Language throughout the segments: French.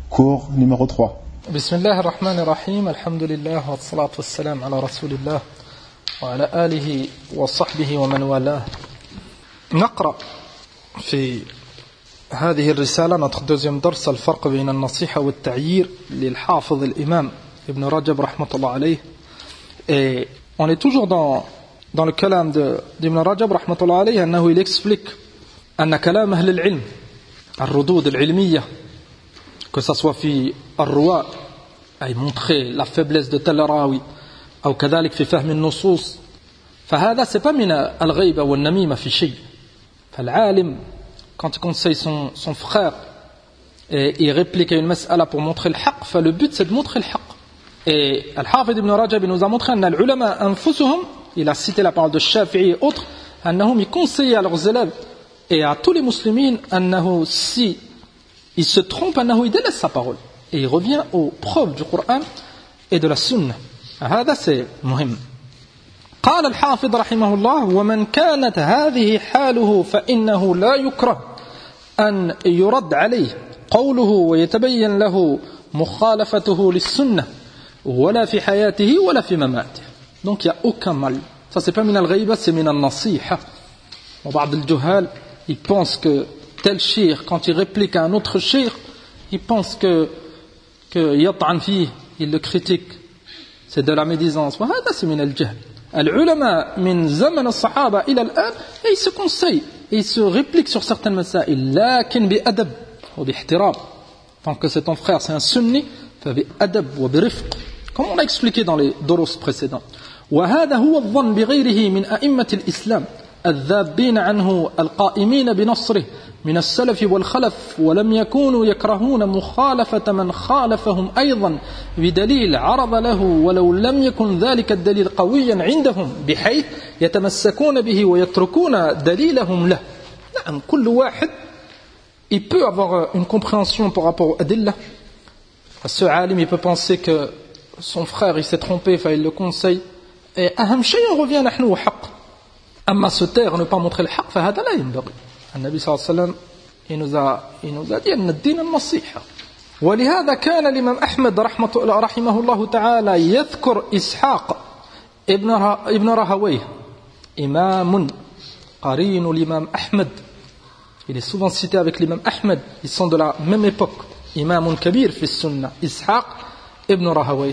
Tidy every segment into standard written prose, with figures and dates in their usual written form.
Cours numéro 3. Bismillah ar-Rahman ar-Rahim, alhamdulillah, wa salatu wa salam ala rasulillah, wa ala alihi wa sahbihi wa man walah. نقرأ في هذه الرسالة notre deuxième درس الفرق بين النصيحة والتعيير للحافظ الإمام Ibn Rajab rahmatullah alayh. Et on est toujours dans le kalam d'Ibn Rajab rahmatullah alayh, أنه il explique أن كلام أهل العلم الردود العلمية que ça soit في الرواء أي montrer la faiblesse de tel rawi أو كذلك في فهم النصوص فهذا c'est pas من الغيبة والنميمة في شيء. فالعالم quand il conseille son frère et il réplique à une mas'ala pour montrer le haqq, le but c'est de montrer le haqq. Et Al-Hafidh Ibn Rajab nous a montré أن العلماء أنفسهم, il a cité la parole de Shafi'i et autres, أنهم ils conseillaient à leurs élèves et à tous les musulmans أنه si il se trompe, أنه il délaisse sa parole et il revient aux preuves du Coran et de la Sunna. هذا c'est مهم. قال الحافظ رحمه الله ومن كانت هذه حاله فإنه لا يكره أن يرد عليه قوله ويتبين له مخالفته للسنة ولا في حياته ولا في مماته. Donc il n'y a aucun mal. Ça c'est pas من الغيبة, c'est من النصيحة. وبعض الجهال ils pensent que tel cheikh quand il réplique à un autre cheikh il pense que يطعن فيه, il le critique, c'est de la médisance. وهذا c'est من الجهل. العلماء من زمن الصحابة إلى الآن ils se conseillent et ils se répliquent sur certaines مسائل لكن بأدب وباحترام. Tant que c'est ton frère, c'est un sunni, فبأدب وبرفق, comme on l'a expliqué dans les durus précédents. وهذا هو الظن بغيره من أئمة الإسلام الذابين عنه القائمين بنصره من السلف والخلف ولم يكونوا يكرهون مخالفة من خالفهم أيضا بدليل عرض له ولو لم يكن ذلك الدليل قويا عندهم بحيث يتمسكون به ويتركون دليلهم له. نعم, كل واحد il peut avoir une compréhension par rapport à Adillah. Ce alim il peut penser que son frère il s'est trompé, il le conseille, et أهم شيء on revient نحن وحق. أما se taire, ne pas montrer le haqq, فهذا لا ينبغي. النبي صلى الله عليه وسلم il nous a dit أن الدين النصيحة. ولهذا كان الإمام أحمد رحمه الله تعالى يذكر إسحاق ابن راهويه إمام قرين الإمام أحمد. Il est souvent cité avec l'imam Ahmed, ils sont de la même époque. إمام كبير في السنة إسحاق ابن راهويه.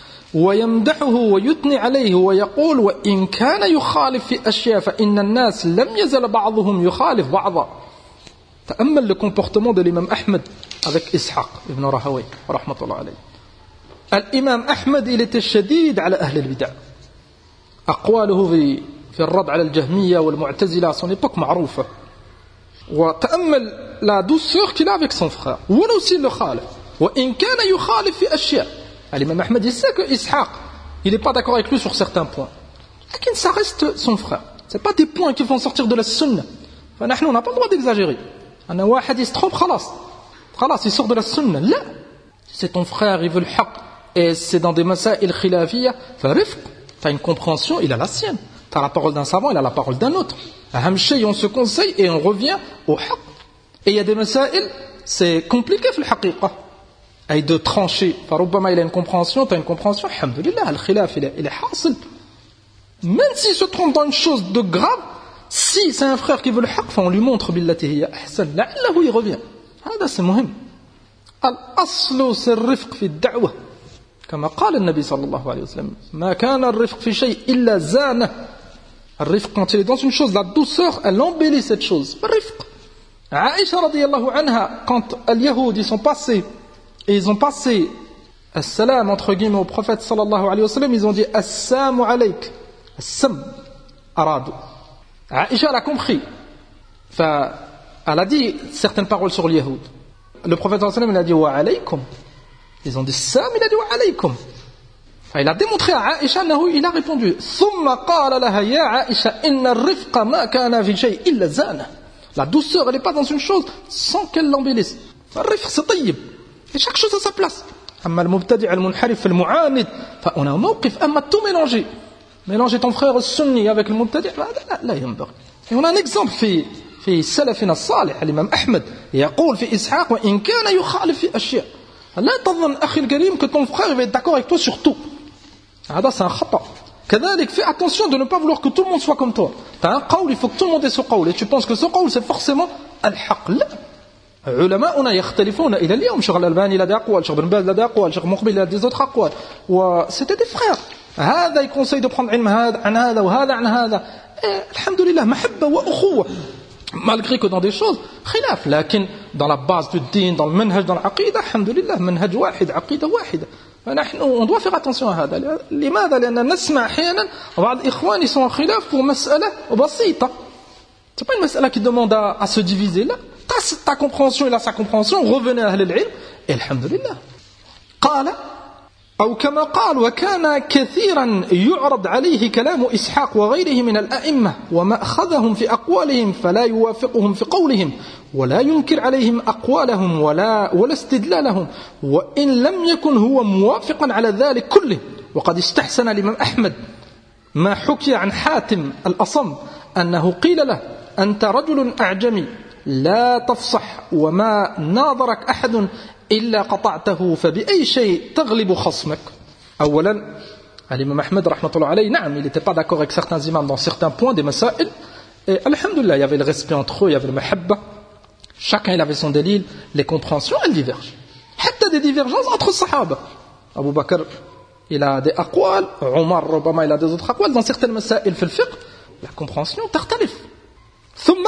ويمدحه ويثني عليه ويقول وإن كان يخالف في أشياء فإن الناس لم يزل بعضهم يخالف بعضا. تأمل le comportement de l'imam Ahmed avec إسحاق ابن راهويه رحمة الله عليه. الإمام أحمد il était شديد على أهل البدع. أقواله في الرد على الجهمية والمعتزلة à son époque معروفة. وتأمل la douceur qu'il a avec son frère. ولو s'il le خالف وإن كان يخالف في أشياء. L'imam Ahmed il sait que Ishaq il n'est pas d'accord avec lui sur certains points, mais ça reste son frère. Ce n'est pas des points qui vont sortir de la sunna. On n'a pas le droit d'exagérer. Un واحد il se trompe, خلاص il sort de la sunna. Là, c'est ton frère, il veut le haqq et c'est dans des masail khilafiyya, فرفق. Tu as une compréhension, il a la sienne. Tu as la parole d'un savant, il a la parole d'un autre. أهم شيء on se conseille et on revient au haqq. Et il y a des masail c'est compliqué في الحقيقة et de trancher. فربما il a une compréhension, tu as une compréhension, alhamdulillah, le khilaf il est hasil. Même s'il se trompe dans une chose de grave, si c'est un frère qui veut le haqq, on lui montre billati hiya ahsan, la'allahu il revient. هذا c'est مهم. الأصل c'est الرفق في الدعوة كما قال النبي صلى الله عليه وسلم ما كان الرفق في شيء إلا زانه. الرفق quand il est dans une chose, la douceur elle embellit cette chose. الرفق. Aïcha radiyallahu anha, quand les Yahoud ils sont passés et ils ont passé as-salam entre guillemets au prophète sallallahu alayhi wa sallam, ils ont dit as-samu alayk, as-sam aradu. Aïcha elle a compris. Elle a dit certaines paroles sur les Yahoud. Le prophète sallallahu alayhi wa sallam il a dit wa alaykum. Ils ont dit sam, il a dit wa alaykum. Il a démontré à Aïcha, il a répondu thumma qala laha ya Aïcha inna ar-rifqa ma kana fi shay illa zana. La douceur elle n'est pas dans une chose sans qu'elle l'embellisse. Ar-rifq c'est tayyib. Et chaque chose à sa place. أما المبتدع المنحرف المعاند فأنا موقف. أما tout mélanger ton frère sunni avec le mubtadi' لا ينبغي. Et on a un exemple في سلفنا الصالح الإمام أحمد يقول في إسحاق وإن كان يخالف في أشياء لا تظن أخي الكريم que ton frère va être d'accord avec toi sur tout. هذا c'est un خطأ. كذلك fais attention de ne pas vouloir que tout le monde soit comme toi. Tu as un qawl, il faut que tout le monde ait ce qawl et tu penses que ce qawl c'est forcément الحق. لا. علماؤنا يختلفون إلى اليوم. شيخ الألباني لدى أقوال, شيخ بن باز لدى أقوال, شيخ مقبل لدى d'autres أقوال. C'était des frères. هذا يconseille de prendre علم هذا عن هذا وهذا عن هذا. الحمد لله محبة وأخوة. Malgré que dans des choses خلاف, لكن dans la base du din, dans le manhaj, dans l'aqida, الحمد لله منهج واحد, عقيدة واحدة. فنحن on doit faire attention à هذا. لماذا؟ لأن نسمع أحيانا بعض الإخوان ils sont en khilaf pour مسألة بسيطة. C'est pas une مسألة qui demande à se diviser. Là, ta compréhension, il a sa compréhension. Revenez à أهل العلم. Et الحمد لله. قال أو كما قال وكان كثيرا يعرض عليه كلام إسحاق وغيره من الأئمة وما أخذهم في أقوالهم فلا يوافقهم في قولهم ولا ينكر عليهم أقوالهم ولا استدلالهم وإن لم يكن هو موافقا على ذلك كله. وقد استحسن الإمام أحمد ما حكي عن حاتم الأصم أنه قيل له أنت رجل أعجمي لا تفصح وما ناظرك أحد إلا قطعته فبأي شيء تغلب خصمك. أولا الإمام أحمد رحمة الله عليه, نعم, il n'était pas d'accord avec certains imams dans certains points des masail, et alhamdoulilah, il y avait le respect entre eux, il y avait le mahabba, chacun il avait son délil, les compréhensions elles divergent, حتى des divergences entre sahaba. Abu Bakr il a des aqwal, Omar ربما il a des autres aqwal, dans certaines masail في الفقه la compréhension تختلف. ثم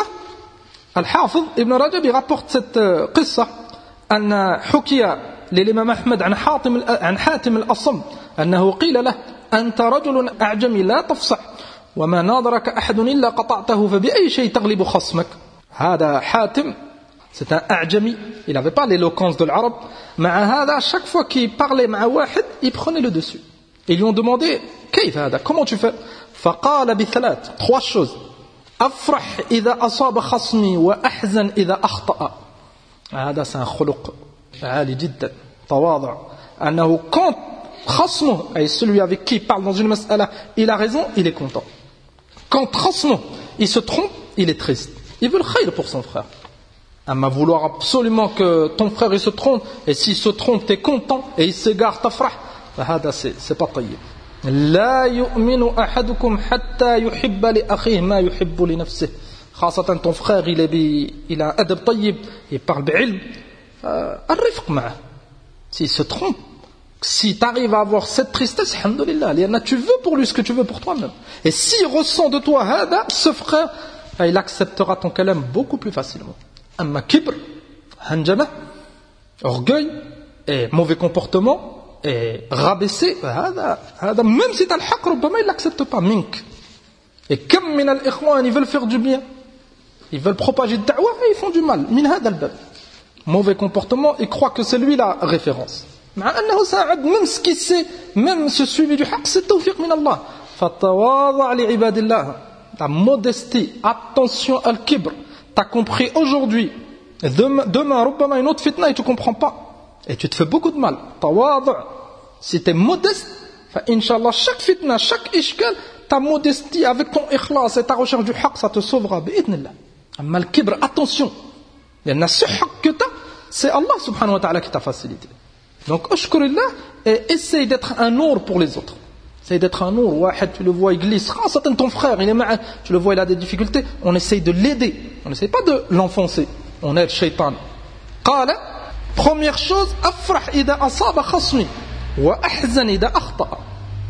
الحافظ ابن رجب rapporte cette قصة أن حكي للإمام أحمد عن حاتم الأصم أنه قيل له أنت رجل أعجمي لا تفصح وما ناظرك أحد إلا قطعته فبأي شيء تغلب خصمك. هذا حاتم c'est un أعجمي, il n'avait pas l'éloquence de l'arabe. مع هذا chaque fois qu'il parlait مع واحد il prenait le dessus. Ils lui ont demandé كيف هذا, comment tu fais? فقال بثلاث, trois choses. أفرح إذا أصاب خصمي وأحزن إذا أخطأ. هذا c'est un خلق عالي جدا, تواضع. أنه quand خصمه, et celui avec qui il parle dans une mas'ala, il a raison, il est content. Quand خصمه, il se trompe, il est triste. Il veut le khayr pour son frère. أما vouloir absolument que ton frère il se trompe, et s'il se trompe, t'es content, et il s'égare, t'afrah, هذا c'est pas طيب. لا يؤمن أحدكم حتى يحب لأخيه ما يحب لنفسه. خاصة ton frère il a un adab طيب, il parle بعلم, الرفق معه. S'il se trompe, si tu arrives à avoir cette tristesse, alhamdoulilah, tu veux pour lui ce que tu veux pour toi-même. Et s'il ressent de toi hada, ce frère, il acceptera ton kalam beaucoup plus facilement. Amma kibr, hanjama, orgueil et mauvais comportement et rabaisser, même si tu as le haqq, il ne l'accepte pas. Mink. Et comme min al-ikhwan, ils veulent faire du bien, ils veulent propager le da'wah et ils font du mal. Min hada al-bab. Mauvais comportement, ils croient que c'est lui la référence. Même ce qui sait, même ce suivi du haqq, c'est tawfiq min Allah. Fatawadha' li ibadillah. Ta modestie, attention al-kibr. Tu as compris aujourd'hui, demain, rubbama une autre fitna et tu ne comprends pas. Et tu te fais beaucoup de mal. Tawadha'. Si tu es modeste, Inch'Allah, chaque fitna, chaque ishkal, ta modestie avec ton ikhlas et ta recherche du haqq, ça te sauvera. Bi'idnillah. Amma al-kibr, attention. Il y a ce haqq que tu as, c'est Allah subhanahu wa ta'ala qui t'a facilité. Donc, ashkurillah, et essaye d'être un nour pour les autres. Essaye d'être un nour. Wahed, tu le vois, il glisse. Khasatan ton frère, il est mal. Tu le vois, il a des difficultés. On essaye de l'aider. On n'essaye pas de l'enfoncer. On aide shaitan. Qala, première chose, afrah idha asaba khasmi. Wa ahzan idha akhta'a.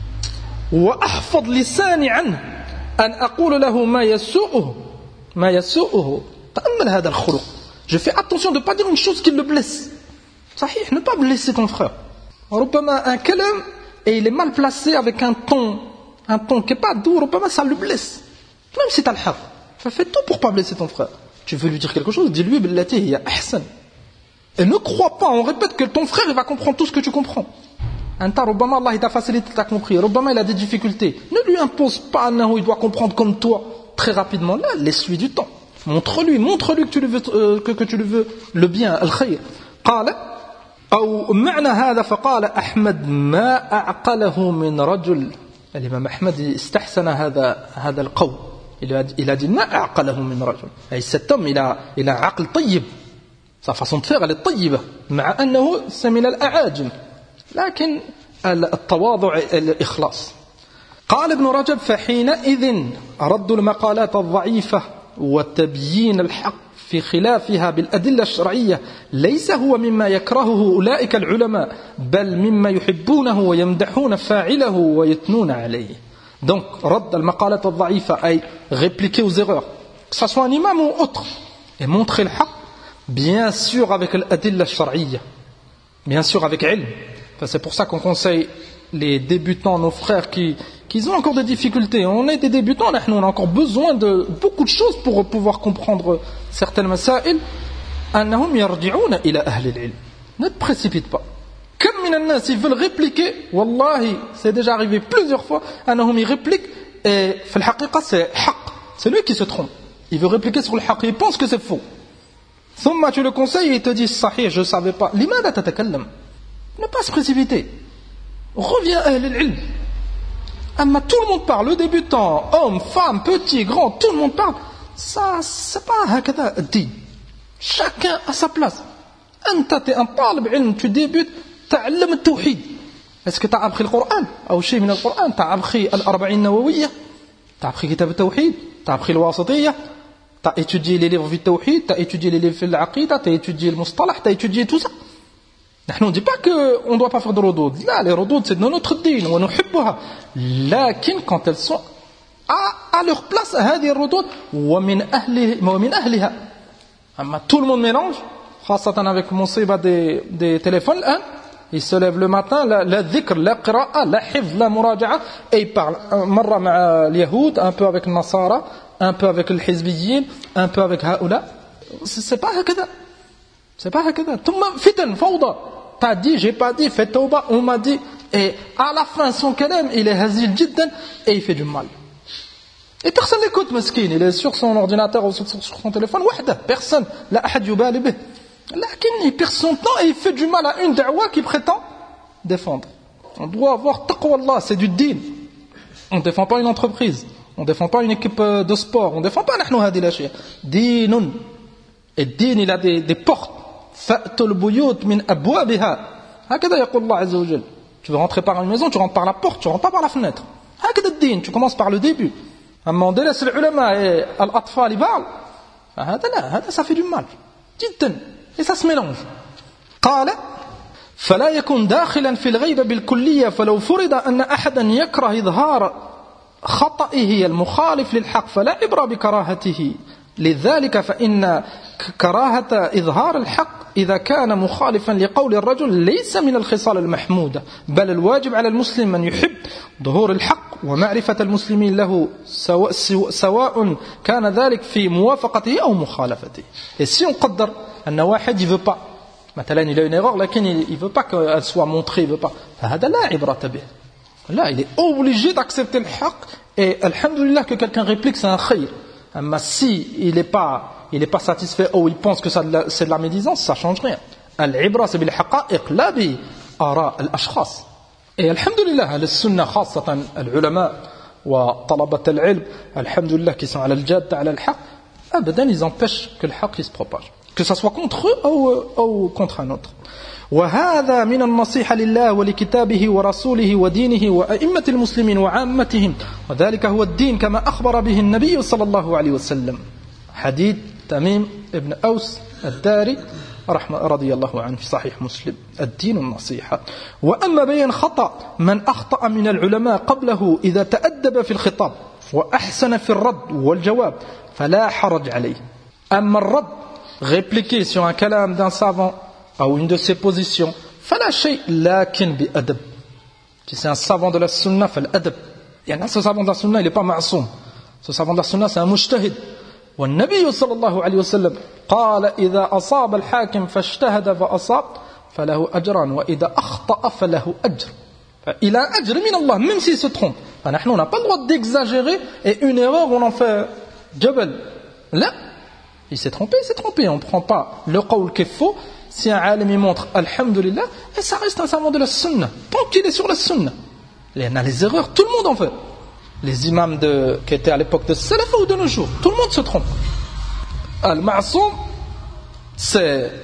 Wa ahfad lisani anhu. An aqulu lahu ma yasu'uhu. Ma yasu'uhu. Ta'ammal hada al-khuluq. Je fais attention de ne pas dire une chose qui le blesse. Sahih, ne pas blesser ton frère. Rubbama un kalam, et il est mal placé avec un ton qui n'est pas doux, rubbama ça le blesse. Même si tu as le haqq. Fais tout pour ne pas blesser ton frère. Tu veux lui dire quelque chose, dis-lui billati hiya ahsan. Et ne crois pas, on répète que ton frère il va comprendre tout ce que tu comprends. Anta rubbama Allah il t'a facilité, t'as compris. Rubbama il a des difficultés. Ne lui impose pas il doit comprendre comme toi très rapidement. Là, laisse-lui du temps. Montre-lui que tu lui veux le bien, al-khayr. قال أو معنى هذا فقال أحمد ما أعقله من رجل. الإمام أحمد استحسن هذا القول. Il a dit ما أعقله من رجل. أي cet homme il a un عقل طيب. sa façon de faire elle est طيبة مع أنه من الأعاجم لكن التواضع الإخلاص. قال ابن رجب فحينئذ رد المقالات الضعيفة وتبيين الحق في خلافها بالأدلة الشرعية ليس هو مما يكرهه أولئك العلماء بل مما يحبونه ويمدحون فاعله ويثنون عليه. Donc رد المقالات الضعيفة أي répliquer aux erreurs que ce soit un imam ou autre et montrer le haq bien sûr avec l'adilla الشرعية bien sûr avec ilm. Enfin, c'est pour ça qu'on conseille les débutants, nos frères qui ont encore des difficultés. On est des débutants, on a encore besoin de beaucoup de choses pour pouvoir comprendre certaines masail. أنهم يرجعون إلى أهل العلم. Ne te précipite pas. Comme من الناس ils veulent répliquer, wallahi, c'est déjà arrivé plusieurs fois, أنهم ils répliquent et في الحقيقة c'est حق. C'est lui qui se trompe. Il veut répliquer sur le haq, il pense que c'est faux. ثم tu le conseilles et il te dit صحيح, je ne savais pas. لماذا تتكلم? Ne pas se précipiter. Reviens à l'ilm. Amma tout le monde parle, le débutant, homme, femme, petit, grand, tout le monde parle. Ça, c'est pas هكذا الدين. Chacun à sa place. أنت t'es un طالب علم, tu débutes, تعلم التوحيد. Est-ce que tu as appris le Coran أو شيء من القرآن? Tu as appris الأربعين النووية? Tu as appris كتاب التوحيد? Tu as appris الواسطية? Tu as étudié les livres du tawhid, tu as étudié les livres في العقيدة, tu as étudié le mustalah, tu as étudié tout ça. On ne dit pas qu'on ne doit pas faire de rodoud. Là, les rodoud, c'est de notre dîn. Lakin, quand elles sont à leur place, هذه الردود ومن أهلها. Tout le monde mélange, خاصة avec مصيبة des téléphones. Il se lève le matin, la dhikr, la qira'a, la hifz, la muraja'a, et il parle مرة مع اليهود, un peu avec le Nasara, un peu avec le Hizbiyyin, un peu avec هؤلاء. C'est pas هكذا. C'est pas هكذا. ثم فتن فوضى. T'as dit, j'ai pas dit, fais tauba, on m'a dit. Et à la fin, son kalam, il est hazil jiddan et il fait du mal. Et personne n'écoute, meskin. Il est sur son ordinateur ou sur son téléphone. Wahda, personne. La ahad yubali bih. Lakin, il perd son temps et il fait du mal à une da'wa qui prétend défendre. On doit avoir taqwa Allah, c'est du din. On ne défend pas une entreprise. On ne défend pas une équipe de sport. On ne défend pas nahnu hadi la shia. Dinun. Et din, il a des portes. فأتوا البيوت من أبوابها هكذا يقول الله عز وجل. Tu veux rentrer par une maison, tu rentres par la porte, tu rentres pas par la fenêtre. هكذا الدين, tu commences par le début. أما on délaisse العلماء et الأطفال يبعض فهذا لا, هذا ça fait du mal جدا et ça se mélange. قال فلا يكون داخلا في الغيبة بالكلية فلو فرض أن أحدا يكره إظهار خطئه المخالف للحق فلا عبرة بكراهته لذلك فإن كراهة إظهار الحق إذا كان مخالفا لقول الرجل ليس من الخصال المحمودة بل الواجب على المسلم أن يحب ظهور الحق ومعرفة المسلمين له سواء كان ذلك في موافقته أو مخالفته. Et si on قدر أن واحد il veut pas مثلا il a une erreur لكن il veut pas qu'elle soit montrée, il veut pas, فهذا لا عبرة به. Là il est obligé d'accepter le haq et alhamdulillah que quelqu'un réplique, c'est un khayr. Mais si il n'est pas satisfait ou il pense que c'est de la médisance, ça ne change rien. Al-ibra c'est bil haqa'iq la bi ara al-ashkhas. Et alhamdulillah, al-sunnah khasatan al-ulama wa talabat al-ilm, alhamdulillah qui sont à al-jadd, à al-haq, abadan ils empêchent que le haq il se propage. Que ça soit contre eux ou contre un autre. وهذا من النصيحة لله ولكتابه ورسوله ودينه وأئمة المسلمين وعامتهم وذلك هو الدين كما أخبر به النبي صلى الله عليه وسلم. حديث تميم ابن أوس الداري رضي الله عنه في صحيح مسلم. الدين النصيحة. وأما بيان خطأ من أخطأ من العلماء قبله إذا تأدب في الخطاب وأحسن في الرد والجواب فلا حرج عليه. أما الرد répliquer sur un kalam d'un savant ou une de ses positions, فلا شيء لكن بأدب. Si c'est un savant de la sunna, فالأدب. يعني ce savant de la sunna, il n'est pas معصوم. Ce savant de la sunna, c'est un mujtahid. والنبي صلى الله عليه وسلم قال إذا أصاب الحاكم فاجتهد فأصاب فله أجران وإذا أخطأ فله أجر. Il a un ajr min Allah, même s'il se trompe. Nous, on n'a pas le droit d'exagérer et une erreur, on en fait jabal. Là, il s'est trompé. On ne prend pas le qawl qui est faux. Si un alim il montre alhamdulillah, et ça reste un savant de la sunna, tant qu'il est sur la sunna. Il y a les erreurs, tout le monde en fait. Les imams qui étaient à l'époque de Salaf ou de nos jours, tout le monde se trompe. Al-Ma'soum, c'est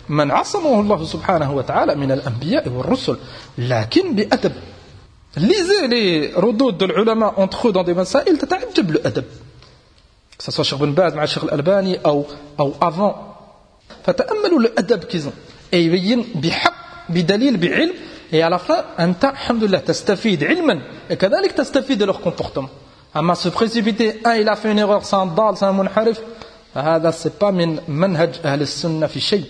من عصمه الله سبحانه وتعالى من الأنبياء والرسل لكن بأدب. Lisez les ردود العلماء entre eux dans des مسائل تتعجب الأدب, que ce soit Cheikh Ben Baz مع Cheikh الألباني أو avant. فتأملوا الأدب qu'ils ont et يبين بحق بدليل بعلم, et à la fin أنت الحمد لله تستفيد علما et كذلك تستفيد de leur comportement. أما se précipiter, il a fait une erreur, c'est un dal, c'est un munharif, هذا c'est pas من منهج أهل السنة في شيء.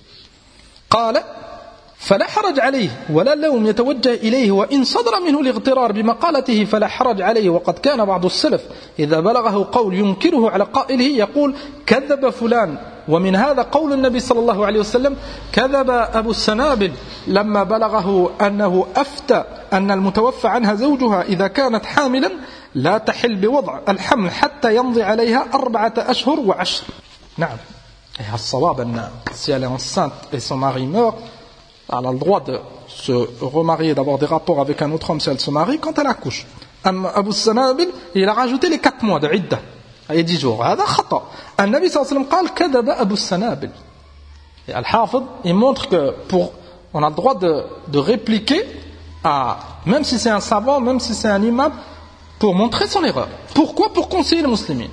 قال فلا حرج عليه ولا لوم يتوجه إليه وإن صدر منه الاغترار بمقالته فلا حرج عليه. وقد كان بعض السلف إذا بلغه قول ينكره على قائله يقول كذب فلان. ومن هذا قول النبي صلى الله عليه وسلم كذب أبو السنابل لما بلغه أنه أفتى أن المتوفى عنها زوجها إذا كانت حاملا لا تحل بوضع الحمل حتى يمضي عليها 4 أشهر و10. نعم, الصواب أن si elle est enceinte et son mari meurt, elle a le droit de se remarier, d'avoir des rapports avec un autre homme si elle se marie quand elle accouche. Abu Sanabil, il a rajouté les 4 mois de idda et 10 jours. هذا خطأ. النبي صلى الله عليه وسلم قال كذب أبو السنابل. Et Al-Hafid, il montre que on a le droit de répliquer à, même si c'est un savant, même si c'est un imam, pour montrer son erreur. Pourquoi? Pour conseiller les musulmans.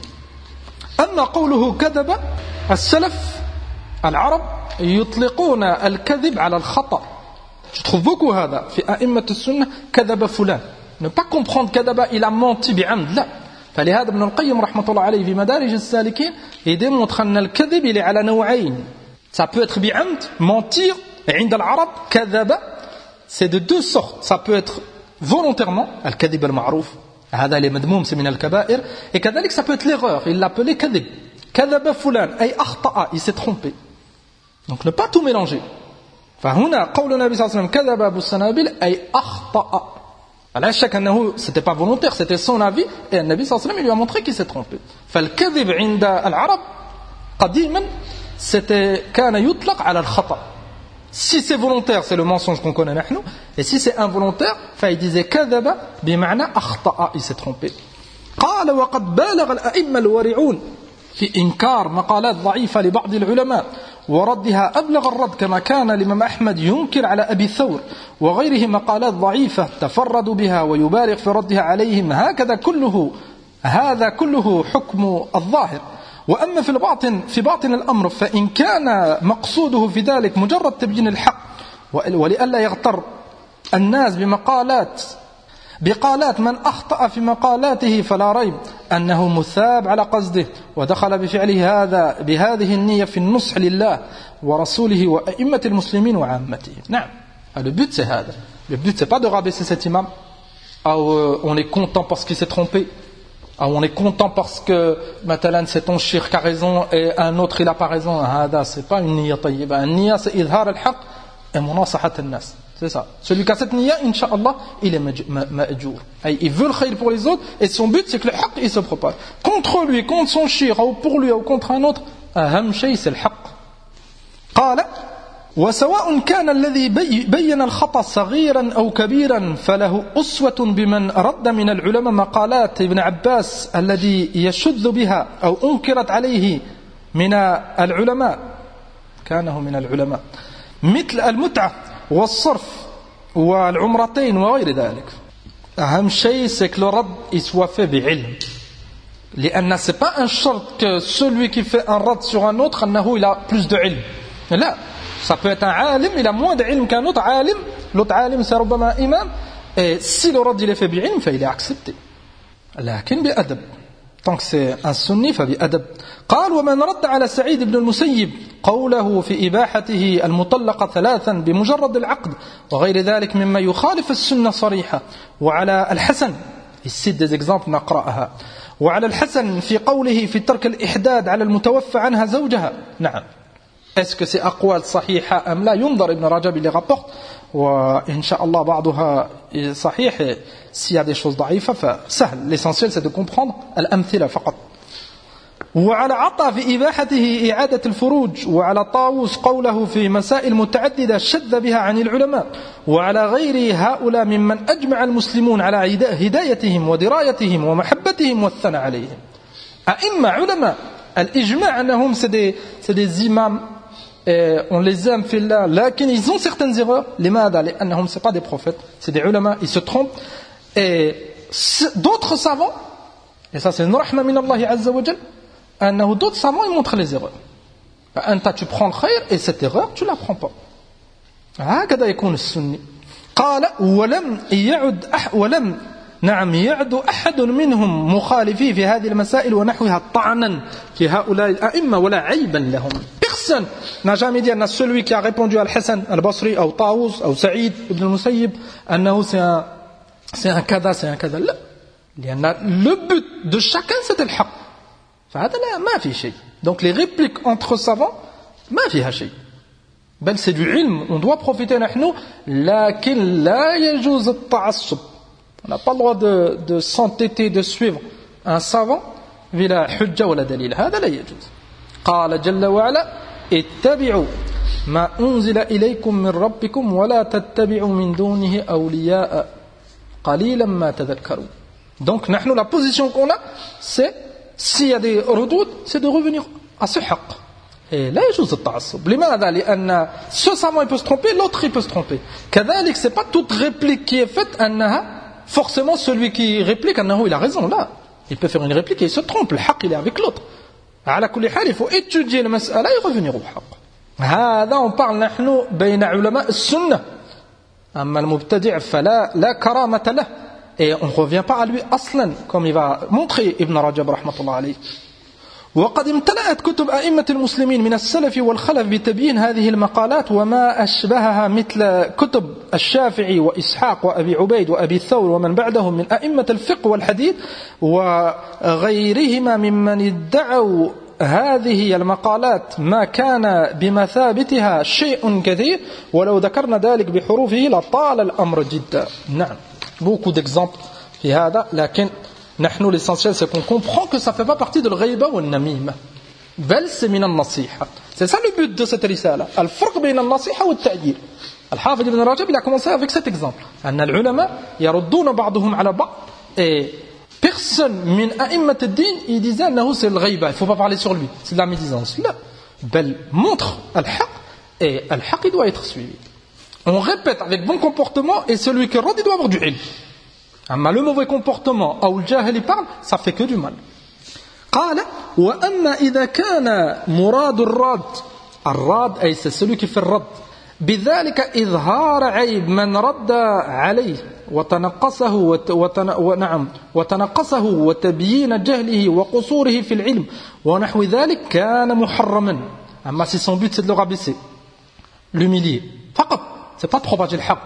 أما قوله كذب السلف العرب يطلقون الكذب على الخطأ. Je trouve beaucoup هذا في أئمة السنة كذب فلان. Ne pas comprendre كذب il a menti بعمد, لا. فلهذا ابن القيم رحمة الله عليه في مدارج السالكين il démontre أن الكذب il est على نوعين. Ça peut être بعمد, mentir, عند العرب كذب, c'est de 2 sortes. Ça peut être volontairement, الكذب المعروف, هذا اللي مذموم c'est من الكبائر, et كذلك ça peut être l'erreur, il l'appelait كذب. كذب فلان أي أخطأ, il s'est trompé. Donc ne pas tout mélanger. فهنا قول النبي صلى الله عليه وسلم كذب أبو السنابل أي أخطأ. على الشك أنه c'était pas volontaire, c'était son avis, et النبي صلى الله عليه وسلم lui a montré qu'il s'est trompé. فالكذب عند العرب قديما c'était كان يطلق على الخطأ. Si c'est volontaire, c'est le mensonge qu'on connaît نحن, et si c'est involontaire, فil disait كذب بمعنى أخطأ, il s'est trompé. قال وقد بالغ الأئمة الورعون في إنكار مقالات ضعيفة لبعض العلماء وردها أبلغ الرد كما كان الإمام أحمد ينكر على أبي ثور وغيره مقالات ضعيفة تفردوا بها ويبالغ في ردها عليهم. هذا كله حكم الظاهر. وأما في باطن الأمر فإن كان مقصوده في ذلك مجرد تبيين الحق ولئلا يغتر الناس بقالات من أخطأ في مقالاته فلا ريب أنه مثاب على قصده ودخل بفعله هذا بهذه النية في النصح لله ورسوله وأئمة المسلمين وعامتهم. نعم, le but c'est هذا. Le but c'est pas de rabaisser cet imam, on est content parce qu'il s'est trompé, on est content parce que مثلا c'est ton shir qui a raison et un autre il a pas raison. هذا c'est pas une niya طيبة. Une niya c'est إظهار الحق et مناصحة الناس. C'est ça. Celui qui a cette niya, Inch'Allah, il est ma'jour. Il veut le khayr pour les autres, et son but c'est que le haqq il se propage. Contre lui, contre son shir, ou pour lui, ou contre un autre, أهم شيء c'est le haqq. قال وسواء كان الذي بين الخطأ صغيرا أو كبيرا فله أسوة بمن رد من العلماء مقالات ابن عباس الذي يشذ بها أو أنكرت عليه من العلماء كانه من العلماء مثل المتعة والصرف والعمرتين وغير ذلك. أهم شيء c'est que le rad il soit fait بعلم. لأن c'est pas un shart que celui qui fait un rad sur un autre أنه il a plus de علم. لا, ça peut être un alim, il a moins de علم qu'un autre alim. L'autre alim c'est ربما imam, et si le rad il est fait بعلم فil est accepté. لكن بأدب. Tant que c'est un sunni فبأدب. قال ومن رد على سعيد بن المسيب قوله في إباحته المطلقة 3 بمجرد العقد وغير ذلك مما يخالف السنة صريحة وعلى الحسن السيد des exemples نقرأها وعلى الحسن في قوله في ترك الإحداد على المتوفى عنها زوجها. نعم, est-ce que c'est أقوال صحيحة أم لا؟ ينظر ابن رجب اللي rapporte وإن شاء الله بعضها صحيح. S'il y a des choses ضعيفة فسهل, l'essentiel c'est de comprendre الأمثلة فقط. وعلى عطا في إباحته إعادة الفروج وعلى طاووس قوله في مسائل متعددة شذ بها عن العلماء وعلى غير هؤلاء ممن أجمع المسلمون على هدايتهم ودرايتهم ومحبتهم والثناء عليهم. أئمة علماء الإجماع أنهم c'est des imams on les aime fillah, lakin ils ont certaines erreurs, لماذا؟ لأنهم c'est pas des prophètes, c'est des ulama, ils se trompent. Et d'autres savants, et ça c'est une rahma min Allah azza wa jal, d'autres savants ils montrent les erreurs. Tu prends le khayr et cette erreur tu la prends pas. هكذا يكون السني. قال ولم يعد أحد منهم مخالفي في هذه المسائل ونحوها طعنا في هؤلاء الأئمة ولا عيبا لهم. Personne n'a jamais dit à celui qui a répondu à Al-Hassan al-Basri ou Taous ou Saïd ibn al-Musayyib أنه c'est un kada, c'est un kada. لا. Le but de chacun c'était le haq. فهذا لا ما في شيء. Donc les répliques entre savants ما فيها شيء. بل c'est du ilm, on doit profiter نحن لكن لا يجوز التعصب. On n'a pas le droit de s'entêter de suivre un savant بلا حجة ولا دليل. هذا لا يجوز. قال جل وعلا اتبعوا ما أنزل إليكم من ربكم ولا تتبعوا من دونه أولياء قليلا ما تذكرون. Donc نحن la position qu'on a c'est s'il y a des redoutes c'est de revenir à ce haqq. Et là يجوز التعصب. لماذا؟ لأن ce savant il peut se tromper, l'autre il peut se tromper. كذلك c'est pas toute réplique qui est faite أنها forcément celui qui réplique أنه il a raison. Là il peut faire une réplique et il se trompe. Le haqq il est avec l'autre. على كل حال il faut étudier المسألة et revenir au haqq. هذا on parle نحن بين علماء السنة. أما المبتدع فلا لا كرامة له. Et on ne revient pas à lui أصلا comme il va montrer Ibn Rajab رحمة الله عليه. وقد امتلأت كتب أئمة المسلمين من السلف والخلف بتبيين هذه المقالات وما أشبهها مثل كتب الشافعي وإسحاق وأبي عبيد وأبي ثور ومن بعدهم من أئمة الفقه والحديث وغيرهما ممن ادعوا هذه المقالات ما كان بمثابتها شيء كثير ولو ذكرنا ذلك بحروفه لطال الأمر جدا. نعم beaucoup d'exemples في هذا لكن نحن l'essentiel c'est qu'on comprend que ça fait pas partie de l'ghayba ou النميمة بل c'est من النصيحة. C'est ça le but de cette risala. الفرق بين النصيحة والتعيير. الحافظ ابن رجب il a commencé avec cet exemple. أن العلماء يردون بعضهم على بعض et personne من أئمة الدين il disait أنه c'est الغيبة, il faut pas parler sur lui, c'est de la médisance. لا بل montre الحق et الحق il doit être suivi. On répète avec bon comportement et celui qui rend il doit avoir du ilm. أما le mauvais comportement أو الجاهل parle ça fait que du mal. قال وأما إذا كان مراد الراد أي c'est celui qui fait الرد بذلك إظهار عيب من رد عليه وتنقصه وتبيين جهله وقصوره في العلم ونحو ذلك كان محرما. أما si son but c'est de le rabaisser, l'humilier فقط, c'est pas trop propager le haqq.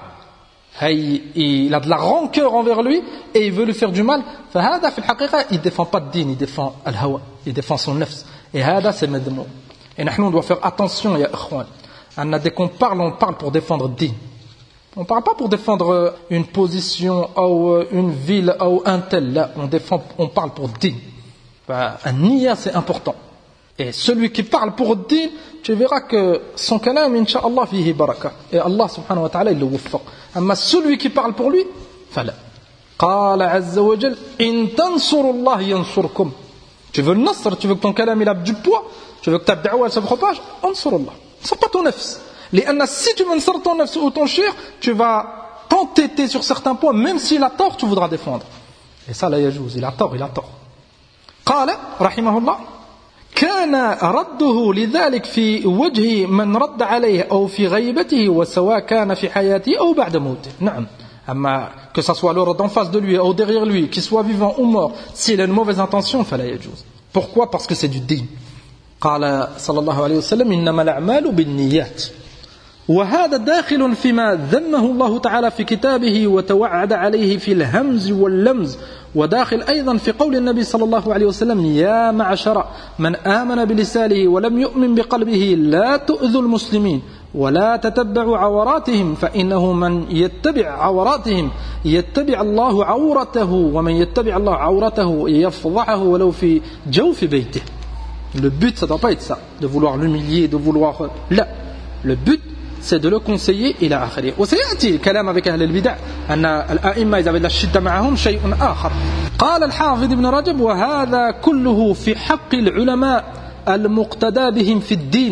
Il a de la rancœur envers lui et il veut lui faire du mal. فهذا في الحقيقة il défend pas le din, il défend الهوى, il défend son nafs. Et هذا c'est مذموم. Et nous on doit faire attention يا إخوان. Dès qu'on parle, on parle pour défendre le din. On ne parle pas pour défendre une position ou une ville ou un tel. Là, on parle pour le din. Un niya c'est important. Et celui qui parle pour le din, tu verras que son kalam, incha'Allah, fihi baraka. Et Allah subhanahu wa ta'ala, il le wuffaq. Mais celui qui parle pour lui, fala. Qala azza wa jal, in tansurullah yansurkum. Tu veux le nasr, tu veux que ton kalam il a du poids, tu veux que ta da'wa se propage, ansurullah. C'est pas ton nafs. Si tu mansur ton nafs ou ton shir, tu vas t'entêter sur certains points, même s'il a tort, tu voudras défendre. Et ça, là, yajouz, il a tort. قال رحمه الله كان رده لذلك في وجه من رد عليه أو في غيبته وسواء كان في حياته أو بعد موته. نعم. Que ça soit le rad en face de lui ou derrière lui, qu'il soit vivant ou mort, s'il a une mauvaise intention, فلا يجوز. Pourquoi? Parce que c'est du din. قال صلى الله عليه وسلم إنما الأعمال بالنيات وهذا داخل فيما ذمه الله تعالى في كتابه وتوعد عليه في الهمز واللمز وداخل أيضا في قول النبي صلى الله عليه وسلم يا معشر من آمن بلسانه ولم يؤمن بقلبه لا تؤذوا المسلمين ولا تتبعوا عوراتهم فإنه من يتبع عوراتهم يتبع الله عورته ومن يتبع الله عورته يفضحه ولو في جوف بيته. Le but, ça ne doit pas être ça, de vouloir l'humilier, de vouloir... Là, le but, c'est de le conseiller إلى آخره. وسيأتي الكلام avec أهل البدع أن الأئمة إذا بدأ الشدة معهم شيء آخر. قال الحافظ ابن رجب: وهذا كله في حق العلماء المقتدى بهم في الدين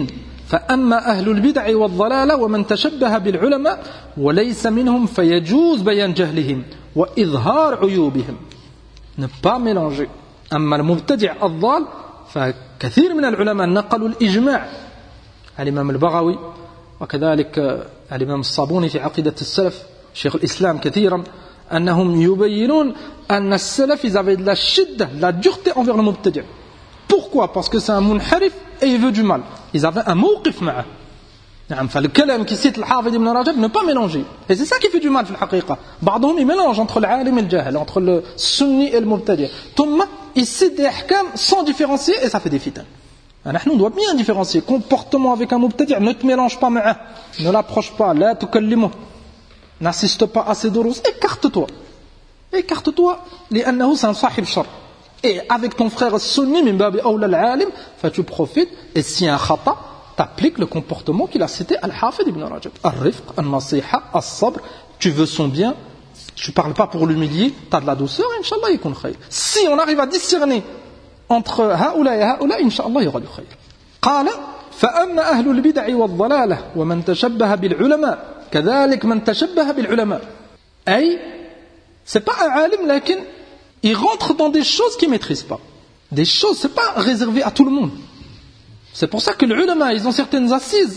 فأما أهل البدع والضلالة ومن تشبه بالعلماء وليس منهم فيجوز بيان جهلهم وإظهار عيوبهم. Ne pas mélanger. أما المبتدع الضال فكثير من العلماء نقلوا الإجماع. الإمام البغوي وكذلك الإمام الصابوني في عقيدة السلف، شيخ الإسلام كثيرا، أنهم يبينون أن السلف ils avaient de la shidda, de la dureté envers le mubtadi'. Pourquoi? Parce que c'est un munharif et il veut du mal. Ils avaient un mawqif معه. نعم. فالكلام qui cite الحافظ ابن رجب ne pas mélanger. Et c'est ça qui fait du mal في الحقيقة. بعضهم il mélange entre العالم et le jahil, entre le sunni et le mubtadi'. ثم il cite des ahkam sans différencier et ça fait des fitan. نحن on doit bien différencier. Comportement avec un mubtadi', ne te mélange pas معه, ne l'approche pas, لا تكلمه, n'assiste pas à ses durus, écarte-toi. Écarte-toi, لأنه c'est un صاحب شر. Et avec ton frère sunni, min babi awla al-alim, tu profites, et si un khata, t'appliques le comportement qu'il a cité Al-Hafid ibn Rajab. Al-Rifq, Al-Nasiha, Al-Sabr, tu veux son bien, tu ne parles pas pour l'humilier, tu as de la douceur, Inch'Allah, il y a khayr. Si on arrive à discerner entre haoula et haoula, Inch'Allah, il y aura du khayr. قال فأما أهل البدع والضلالة ومن تشبه بالعلماء كذلك من تشبه بالعلماء. أي c'est pas un alim, lakin il rentre dans des choses qu'il ne maîtrise pas. Des choses, ce n'est pas réservé à tout le monde. C'est pour ça que les ulama, ils ont certaines assises.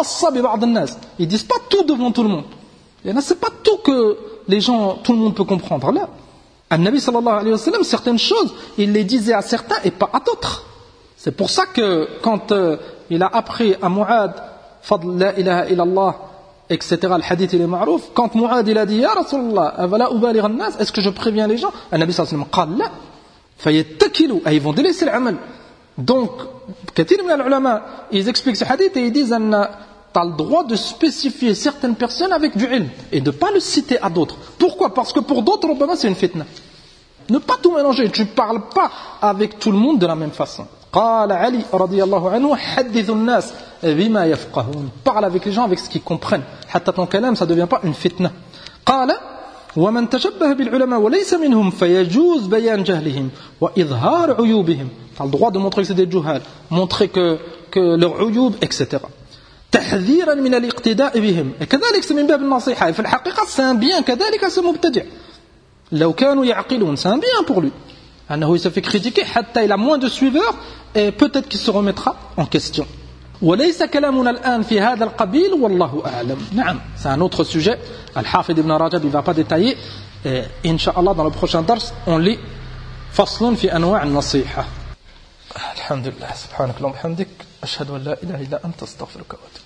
Ils ne disent pas tout devant tout le monde. Et là, ce n'est pas tout que les gens, tout le monde peut comprendre. Là, An-Nabi sallallahu alayhi wa sallam, certaines choses, il les disait à certains et pas à d'autres. C'est pour ça que quand il a appris à Mu'ad, Fadl la ilaha illallah, etc. Le hadith il est ma'rouf. Quand Mu'ad il a dit Ya Rasulallah, avala ubaligh an-nas, est-ce que je préviens les gens? An-Nabi sallallahu alayhi wa sallam, qal la, fayattakilu, ils vont délaisser l'amal. Donc, kathir min al-ulama, ils expliquent ce hadith et ils disent tu as le droit de spécifier certaines personnes avec du ilm et de ne pas le citer à d'autres. Pourquoi? Parce que pour d'autres, c'est une fitna. Ne pas tout mélanger, tu ne parles pas avec tout le monde de la même façon. قال علي رضي الله عنه حدث الناس بما يفقهون. Parle avec les gens avec ce qu'ils comprennent. حتى ton kalam, ça ne devient pas une fitna. قال ومن تشبه بالعلماء وليس منهم فيجوز بيان جهلهم وإظهار عيوبهم. Tu as le droit de montrer que c'est des juhal, montrer que leurs عيوب, etc. تحذيرا من الاقتداء بهم. Et كذلك c'est من باب النصيحة. في الحقيقة c'est un bien كذلك c'est مبتدع. لو كانوا يعقلون, c'est un bien pour lui. Il se fait critiquer حتى il a moins de suiveurs et peut-être qu'il se remettra en question. وليس كلامنا الآن في هذا القبيل والله أعلم. نعم, c'est un autre sujet. Al-Hafid ibn Rajab, il ne va pas détailler. Inch'Allah, dans le prochain dars, on lit فصل في أنواع النصيحة. الحمد لله سبحانك اللهم وبحمدك أشهد أن لا إله إلا أنت أستغفرك وأتوب